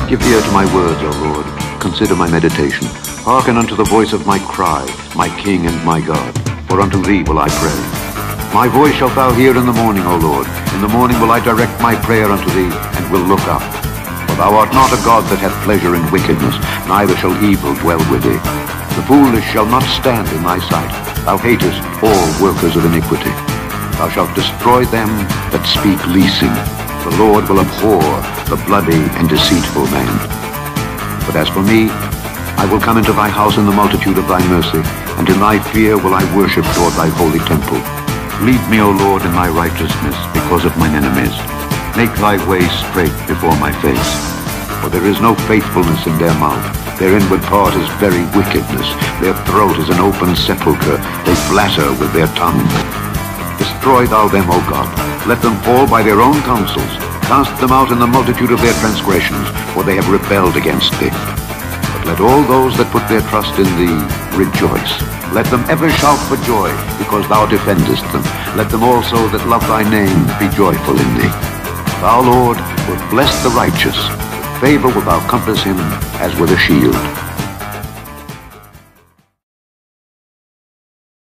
Give ear to my words, O Lord. Consider my meditation. Hearken unto the voice of my cry, my King and my God. For unto thee will I pray. My voice shalt thou hear in the morning, O Lord. In the morning will I direct my prayer unto thee, and will look up. For thou art not a God that hath pleasure in wickedness, neither shall evil dwell with thee. The foolish shall not stand in thy sight. Thou hatest all workers of iniquity. Thou shalt destroy them that speak leasing. The Lord will abhor the bloody and deceitful man. But as for me, I will come into thy house in the multitude of thy mercy, and in thy fear will I worship toward thy holy temple. Lead me, O Lord, in thy righteousness because of mine enemies. Make thy way straight before my face. For there is no faithfulness in their mouth. Their inward part is very wickedness. Their throat is an open sepulchre. They flatter with their tongue. Destroy thou them, O God. Let them fall by their own counsels. Cast them out in the multitude of their transgressions, for they have rebelled against thee. But let all those that put their trust in thee rejoice. Let them ever shout for joy, because thou defendest them. Let them also that love thy name be joyful in thee. Thou, Lord, wilt bless the righteous. With favor wilt thou compass him as with a shield.